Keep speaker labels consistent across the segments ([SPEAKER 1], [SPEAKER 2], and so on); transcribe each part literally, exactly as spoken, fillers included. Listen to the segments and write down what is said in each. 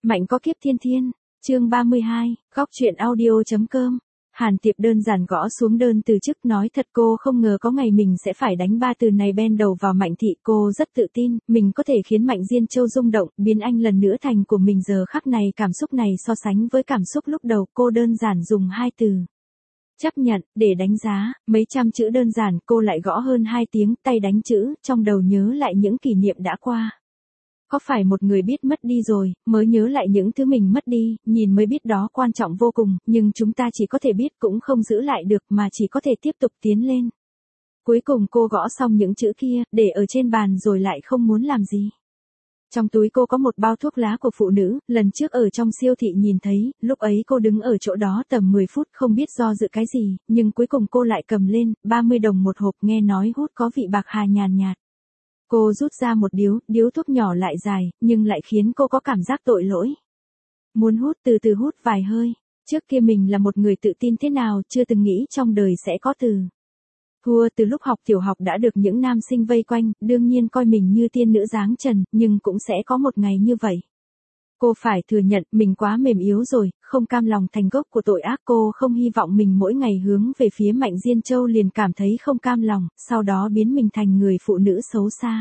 [SPEAKER 1] Mạnh có kiếp thiên thiên, chương ba mươi hai, góc truyện audio.com. Hàn Tiệp đơn giản gõ xuống đơn từ chức, nói thật cô không ngờ có ngày mình sẽ phải đánh ba từ này ben đầu vào Mạnh thị. Cô rất tự tin, mình có thể khiến Mạnh Diên Châu rung động, biến anh lần nữa thành của mình. Giờ khắc này cảm xúc này so sánh với cảm xúc lúc đầu, cô đơn giản dùng hai từ. Chấp nhận, để đánh giá, mấy trăm chữ đơn giản cô lại gõ hơn hai tiếng, tay đánh chữ, trong đầu nhớ lại những kỷ niệm đã qua. Có phải một người biết mất đi rồi, mới nhớ lại những thứ mình mất đi, nhìn mới biết đó quan trọng vô cùng, nhưng chúng ta chỉ có thể biết cũng không giữ lại được mà chỉ có thể tiếp tục tiến lên. Cuối cùng cô gõ xong những chữ kia, để ở trên bàn rồi lại không muốn làm gì. Trong túi cô có một bao thuốc lá của phụ nữ, lần trước ở trong siêu thị nhìn thấy, lúc ấy cô đứng ở chỗ đó tầm mười phút không biết do dự cái gì, nhưng cuối cùng cô lại cầm lên, ba mươi đồng một hộp, nghe nói hút có vị bạc hà nhàn nhạt. Cô rút ra một điếu, điếu thuốc nhỏ lại dài, nhưng lại khiến cô có cảm giác tội lỗi. Muốn hút từ từ hút vài hơi, trước kia mình là một người tự tin thế nào, chưa từng nghĩ trong đời sẽ có từ thua. Từ lúc học tiểu học đã được những nam sinh vây quanh, đương nhiên coi mình như tiên nữ dáng trần, nhưng cũng sẽ có một ngày như vậy. Cô phải thừa nhận mình quá mềm yếu rồi, không cam lòng thành gốc của tội ác. Cô không hy vọng mình mỗi ngày hướng về phía Mạnh Diên Châu liền cảm thấy không cam lòng, sau đó biến mình thành người phụ nữ xấu xa.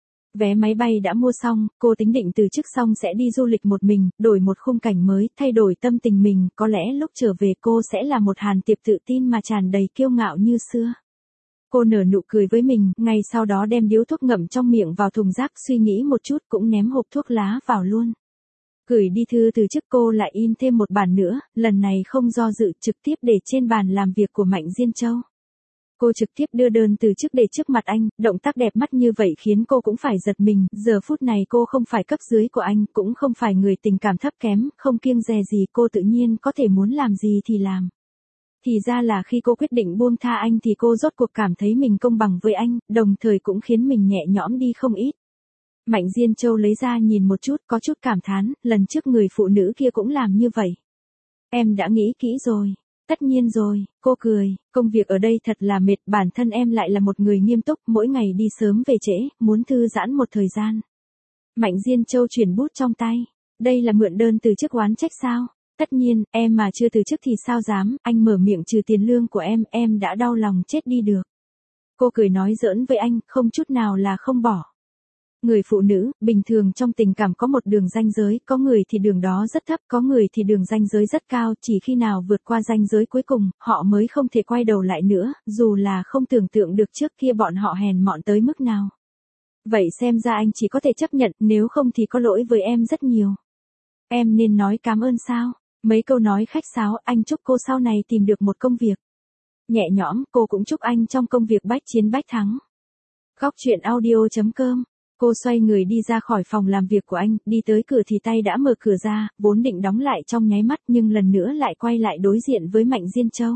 [SPEAKER 1] Vé máy bay đã mua xong, cô tính định từ chức xong sẽ đi du lịch một mình, đổi một khung cảnh mới, thay đổi tâm tình mình, có lẽ lúc trở về cô sẽ là một Hàn Tiệp tự tin mà tràn đầy kiêu ngạo như xưa. Cô nở nụ cười với mình, ngay sau đó đem điếu thuốc ngậm trong miệng vào thùng rác, suy nghĩ một chút cũng ném hộp thuốc lá vào luôn. Gửi đi thư từ chức, cô lại in thêm một bản nữa, lần này không do dự, trực tiếp để trên bàn làm việc của Mạnh Diên Châu. Cô trực tiếp đưa đơn từ chức để trước mặt anh, động tác đẹp mắt như vậy khiến cô cũng phải giật mình, giờ phút này cô không phải cấp dưới của anh, cũng không phải người tình cảm thấp kém, không kiêng dè gì, cô tự nhiên có thể muốn làm gì thì làm. Thì ra là khi cô quyết định buông tha anh thì cô rốt cuộc cảm thấy mình công bằng với anh, đồng thời cũng khiến mình nhẹ nhõm đi không ít. Mạnh Diên Châu lấy ra nhìn một chút, có chút cảm thán, lần trước người phụ nữ kia cũng làm như vậy. Em đã nghĩ kỹ rồi. Tất nhiên rồi, cô cười, công việc ở đây thật là mệt, bản thân em lại là một người nghiêm túc, mỗi ngày đi sớm về trễ, muốn thư giãn một thời gian. Mạnh Diên Châu chuyển bút trong tay, đây là mượn đơn từ chức oán trách sao? Tất nhiên, em mà chưa từ chức thì sao dám, anh mở miệng trừ tiền lương của em, em đã đau lòng chết đi được. Cô cười nói giỡn với anh, không chút nào là không bỏ. Người phụ nữ, bình thường trong tình cảm có một đường ranh giới, có người thì đường đó rất thấp, có người thì đường ranh giới rất cao, chỉ khi nào vượt qua ranh giới cuối cùng, họ mới không thể quay đầu lại nữa, dù là không tưởng tượng được trước kia bọn họ hèn mọn tới mức nào. Vậy xem ra anh chỉ có thể chấp nhận, nếu không thì có lỗi với em rất nhiều. Em nên nói cảm ơn sao? Mấy câu nói khách sáo, anh chúc cô sau này tìm được một công việc nhẹ nhõm, cô cũng chúc anh trong công việc bách chiến bách thắng. Góc truyện audio.com. Cô xoay người đi ra khỏi phòng làm việc của anh, đi tới cửa thì tay đã mở cửa ra, vốn định đóng lại trong nháy mắt nhưng lần nữa lại quay lại đối diện với Mạnh Diên Châu.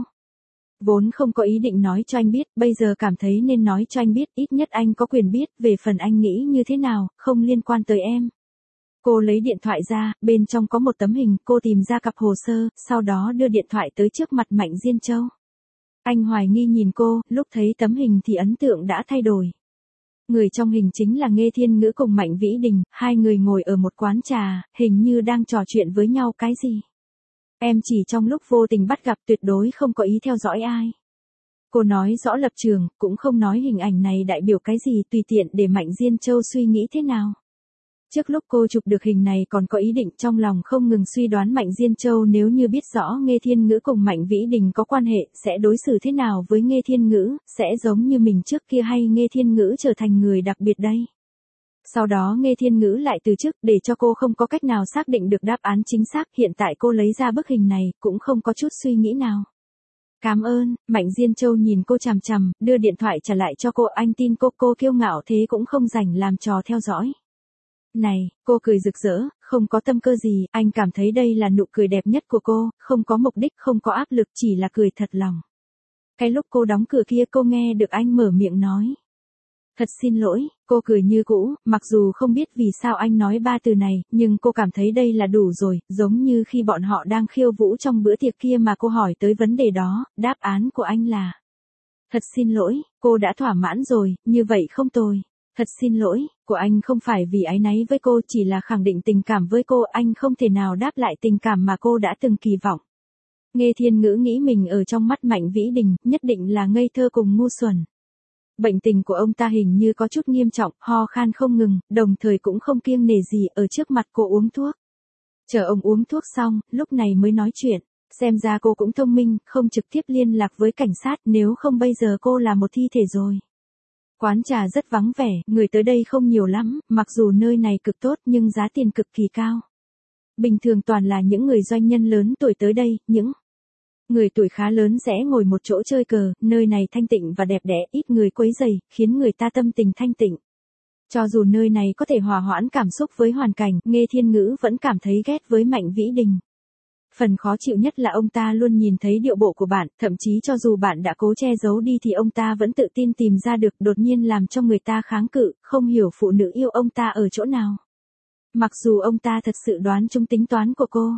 [SPEAKER 1] Vốn không có ý định nói cho anh biết, bây giờ cảm thấy nên nói cho anh biết, ít nhất anh có quyền biết, về phần anh nghĩ như thế nào, không liên quan tới em. Cô lấy điện thoại ra, bên trong có một tấm hình, cô tìm ra cặp hồ sơ, sau đó đưa điện thoại tới trước mặt Mạnh Diên Châu. Anh hoài nghi nhìn cô, lúc thấy tấm hình thì ấn tượng đã thay đổi. Người trong hình chính là Nghê Thiên Ngữ cùng Mạnh Vĩ Đình, hai người ngồi ở một quán trà, hình như đang trò chuyện với nhau cái gì. Em chỉ trong lúc vô tình bắt gặp, tuyệt đối không có ý theo dõi ai. Cô nói rõ lập trường, cũng không nói hình ảnh này đại biểu cái gì, tùy tiện để Mạnh Diên Châu suy nghĩ thế nào. Trước lúc cô chụp được hình này còn có ý định trong lòng không ngừng suy đoán Mạnh Diên Châu nếu như biết rõ Nghê Thiên Ngữ cùng Mạnh Vĩ Đình có quan hệ, sẽ đối xử thế nào với Nghê Thiên Ngữ, sẽ giống như mình trước kia hay Nghê Thiên Ngữ trở thành người đặc biệt đây. Sau đó Nghê Thiên Ngữ lại từ chức, để cho cô không có cách nào xác định được đáp án chính xác, hiện tại cô lấy ra bức hình này, cũng không có chút suy nghĩ nào. Cảm ơn, Mạnh Diên Châu nhìn cô chằm chằm, đưa điện thoại trả lại cho cô, anh tin cô, cô kiêu ngạo thế cũng không rảnh làm trò theo dõi. Này, cô cười rực rỡ, không có tâm cơ gì, anh cảm thấy đây là nụ cười đẹp nhất của cô, không có mục đích, không có áp lực, chỉ là cười thật lòng. Cái lúc cô đóng cửa kia cô nghe được anh mở miệng nói. Thật xin lỗi, cô cười như cũ, mặc dù không biết vì sao anh nói ba từ này, nhưng cô cảm thấy đây là đủ rồi, giống như khi bọn họ đang khiêu vũ trong bữa tiệc kia mà cô hỏi tới vấn đề đó, đáp án của anh là. Thật xin lỗi, cô đã thỏa mãn rồi, như vậy không tồi. Thật xin lỗi, của anh không phải vì áy náy với cô, chỉ là khẳng định tình cảm với cô, anh không thể nào đáp lại tình cảm mà cô đã từng kỳ vọng. Nghe Thiên Ngữ nghĩ mình ở trong mắt Mạnh Vĩ Đình, nhất định là ngây thơ cùng ngu xuẩn. Bệnh tình của ông ta hình như có chút nghiêm trọng, ho khan không ngừng, đồng thời cũng không kiêng nể gì ở trước mặt cô uống thuốc. Chờ ông uống thuốc xong, lúc này mới nói chuyện. Xem ra cô cũng thông minh, không trực tiếp liên lạc với cảnh sát, nếu không bây giờ cô là một thi thể rồi. Quán trà rất vắng vẻ, người tới đây không nhiều lắm, mặc dù nơi này cực tốt nhưng giá tiền cực kỳ cao. Bình thường toàn là những người doanh nhân lớn tuổi tới đây, những người tuổi khá lớn sẽ ngồi một chỗ chơi cờ, nơi này thanh tịnh và đẹp đẽ, ít người quấy rầy, khiến người ta tâm tình thanh tịnh. Cho dù nơi này có thể hòa hoãn cảm xúc với hoàn cảnh, Nghe Thiên Ngữ vẫn cảm thấy ghét với Mạnh Vĩ Đình. Phần khó chịu nhất là ông ta luôn nhìn thấy điệu bộ của bạn, thậm chí cho dù bạn đã cố che giấu đi thì ông ta vẫn tự tin tìm ra được, đột nhiên làm cho người ta kháng cự, không hiểu phụ nữ yêu ông ta ở chỗ nào. Mặc dù ông ta thật sự đoán trúng tính toán của cô.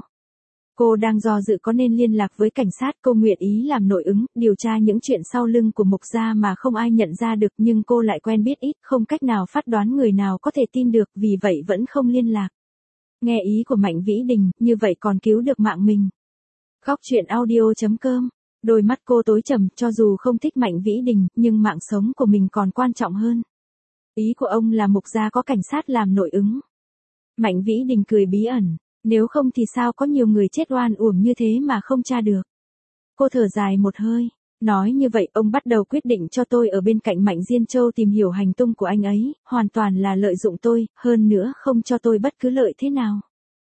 [SPEAKER 1] Cô đang do dự có nên liên lạc với cảnh sát, cô nguyện ý làm nội ứng, điều tra những chuyện sau lưng của Mục gia mà không ai nhận ra được, nhưng cô lại quen biết ít, không cách nào phán đoán người nào có thể tin được, vì vậy vẫn không liên lạc. Nghe ý của Mạnh Vĩ Đình, như vậy còn cứu được mạng mình. Góc truyện audio chấm com. Đôi mắt cô tối trầm, cho dù không thích Mạnh Vĩ Đình, nhưng mạng sống của mình còn quan trọng hơn. Ý của ông là Mục gia có cảnh sát làm nội ứng. Mạnh Vĩ Đình cười bí ẩn. Nếu không thì sao có nhiều người chết oan uổng như thế mà không tra được. Cô thở dài một hơi. Nói như vậy ông bắt đầu quyết định cho tôi ở bên cạnh Mạnh Diên Châu tìm hiểu hành tung của anh ấy, hoàn toàn là lợi dụng tôi, hơn nữa không cho tôi bất cứ lợi thế nào.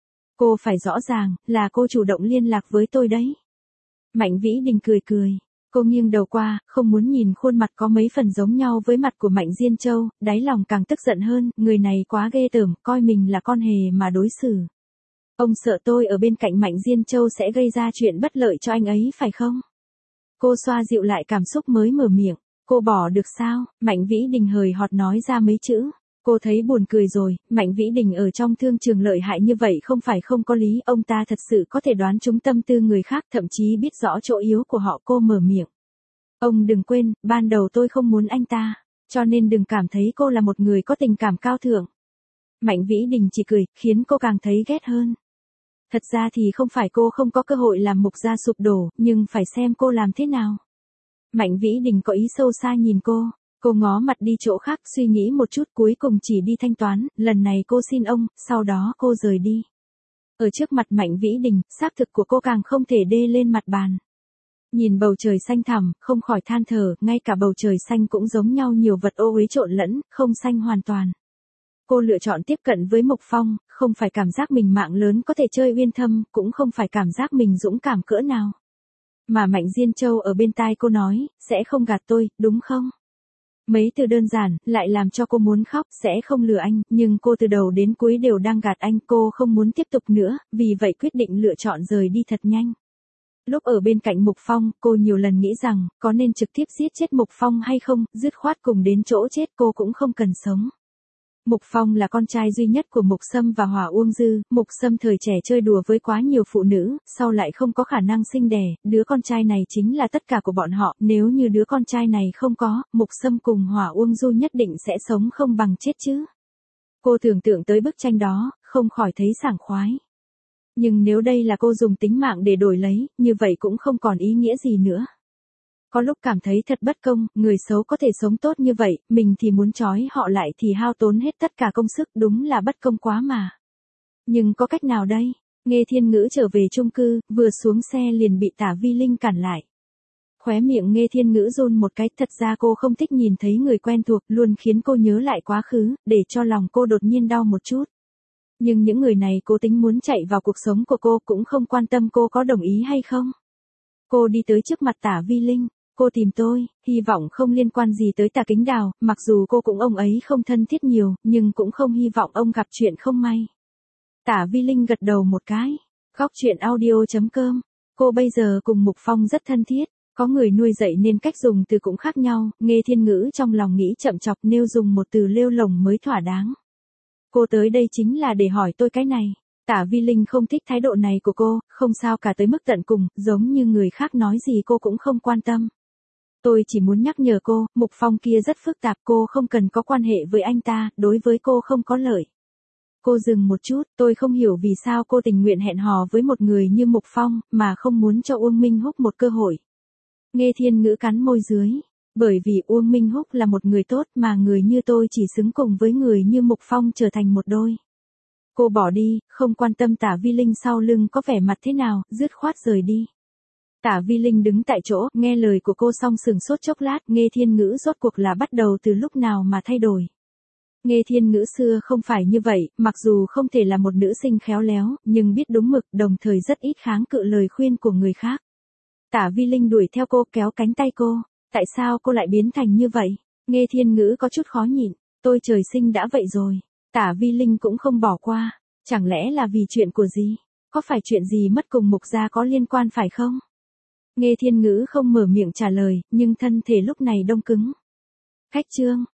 [SPEAKER 1] Cô phải rõ ràng, là cô chủ động liên lạc với tôi đấy. Mạnh Vĩ Đình cười cười. Cô nghiêng đầu qua, không muốn nhìn khuôn mặt có mấy phần giống nhau với mặt của Mạnh Diên Châu, đáy lòng càng tức giận hơn, người này quá ghê tởm, coi mình là con hề mà đối xử. Ông sợ tôi ở bên cạnh Mạnh Diên Châu sẽ gây ra chuyện bất lợi cho anh ấy phải không? Cô xoa dịu lại cảm xúc mới mở miệng. Cô bỏ được sao? Mạnh Vĩ Đình hời hợt nói ra mấy chữ. Cô thấy buồn cười rồi, Mạnh Vĩ Đình ở trong thương trường lợi hại như vậy không phải không có lý, ông ta thật sự có thể đoán trúng tâm tư người khác, thậm chí biết rõ chỗ yếu của họ. Cô mở miệng. Ông đừng quên, ban đầu tôi không muốn anh ta, cho nên đừng cảm thấy cô là một người có tình cảm cao thượng. Mạnh Vĩ Đình chỉ cười, khiến cô càng thấy ghét hơn. Thật ra thì không phải cô không có cơ hội làm Mục gia sụp đổ, nhưng phải xem cô làm thế nào. Mạnh Vĩ Đình có ý sâu xa nhìn cô, cô ngó mặt đi chỗ khác, suy nghĩ một chút, cuối cùng chỉ đi thanh toán, lần này cô xin ông, sau đó cô rời đi. Ở trước mặt Mạnh Vĩ Đình, xác thực của cô càng không thể đê lên mặt bàn. Nhìn bầu trời xanh thẳm, không khỏi than thở, ngay cả bầu trời xanh cũng giống nhau, nhiều vật ô uế trộn lẫn, không xanh hoàn toàn. Cô lựa chọn tiếp cận với Mục Phong, không phải cảm giác mình mạng lớn có thể chơi uyên thâm, cũng không phải cảm giác mình dũng cảm cỡ nào. Mà Mạnh Diên Châu ở bên tai cô nói, sẽ không gạt tôi, đúng không? Mấy từ đơn giản, lại làm cho cô muốn khóc, sẽ không lừa anh, nhưng cô từ đầu đến cuối đều đang gạt anh, cô không muốn tiếp tục nữa, vì vậy quyết định lựa chọn rời đi thật nhanh. Lúc ở bên cạnh Mục Phong, cô nhiều lần nghĩ rằng, có nên trực tiếp giết chết Mục Phong hay không, dứt khoát cùng đến chỗ chết cô cũng không cần sống. Mục Phong là con trai duy nhất của Mục Sâm và Hỏa Uông Dư, Mục Sâm thời trẻ chơi đùa với quá nhiều phụ nữ, sau lại không có khả năng sinh đẻ, đứa con trai này chính là tất cả của bọn họ, nếu như đứa con trai này không có, Mục Sâm cùng Hỏa Uông Du nhất định sẽ sống không bằng chết chứ. Cô tưởng tượng tới bức tranh đó, không khỏi thấy sảng khoái. Nhưng nếu đây là cô dùng tính mạng để đổi lấy, như vậy cũng không còn ý nghĩa gì nữa. Có lúc cảm thấy thật bất công, người xấu có thể sống tốt như vậy, mình thì muốn trói họ lại thì hao tốn hết tất cả công sức, đúng là bất công quá mà. Nhưng có cách nào đây? Nghe Thiên Ngữ trở về chung cư, vừa xuống xe liền bị Tả Vi Linh cản lại. Khóe miệng Nghe Thiên Ngữ run một cái, thật ra cô không thích nhìn thấy người quen thuộc, luôn khiến cô nhớ lại quá khứ, để cho lòng cô đột nhiên đau một chút. Nhưng những người này cố tính muốn chạy vào cuộc sống của cô, cũng không quan tâm cô có đồng ý hay không. Cô đi tới trước mặt Tả Vi Linh. Cô tìm tôi, hy vọng không liên quan gì tới Tả Kính Đào, mặc dù cô cũng ông ấy không thân thiết nhiều, nhưng cũng không hy vọng ông gặp chuyện không may. Tả Vi Linh gật đầu một cái. Góc truyện audio chấm com. Cô bây giờ cùng Mục Phong rất thân thiết, có người nuôi dạy nên cách dùng từ cũng khác nhau, Nghe Thiên Ngữ trong lòng nghĩ chậm chọc nêu dùng một từ lêu lồng mới thỏa đáng. Cô tới đây chính là để hỏi tôi cái này. Tả Vi Linh không thích thái độ này của cô, không sao cả tới mức tận cùng, giống như người khác nói gì cô cũng không quan tâm. Tôi chỉ muốn nhắc nhở cô, Mục Phong kia rất phức tạp, cô không cần có quan hệ với anh ta, đối với cô không có lợi. Cô dừng một chút, tôi không hiểu vì sao cô tình nguyện hẹn hò với một người như Mục Phong, mà không muốn cho Uông Minh Húc một cơ hội. Nghe Thiên Ngữ cắn môi dưới. Bởi vì Uông Minh Húc là một người tốt mà người như tôi chỉ xứng cùng với người như Mục Phong trở thành một đôi. Cô bỏ đi, không quan tâm Tả Vi Linh sau lưng có vẻ mặt thế nào, dứt khoát rời đi. Tả Vi Linh đứng tại chỗ, nghe lời của cô xong sừng sốt chốc lát, Nghe Thiên Ngữ rốt cuộc là bắt đầu từ lúc nào mà thay đổi. Nghe Thiên Ngữ xưa không phải như vậy, mặc dù không thể là một nữ sinh khéo léo, nhưng biết đúng mực, đồng thời rất ít kháng cự lời khuyên của người khác. Tả Vi Linh đuổi theo cô, kéo cánh tay cô. Tại sao cô lại biến thành như vậy? Nghe Thiên Ngữ có chút khó nhịn. Tôi trời sinh đã vậy rồi. Tả Vi Linh cũng không bỏ qua. Chẳng lẽ là vì chuyện của gì? Có phải chuyện gì mất cùng Mục gia có liên quan phải không? Nghe Thiên Ngữ không mở miệng trả lời, nhưng thân thể lúc này đông cứng. Khách trương.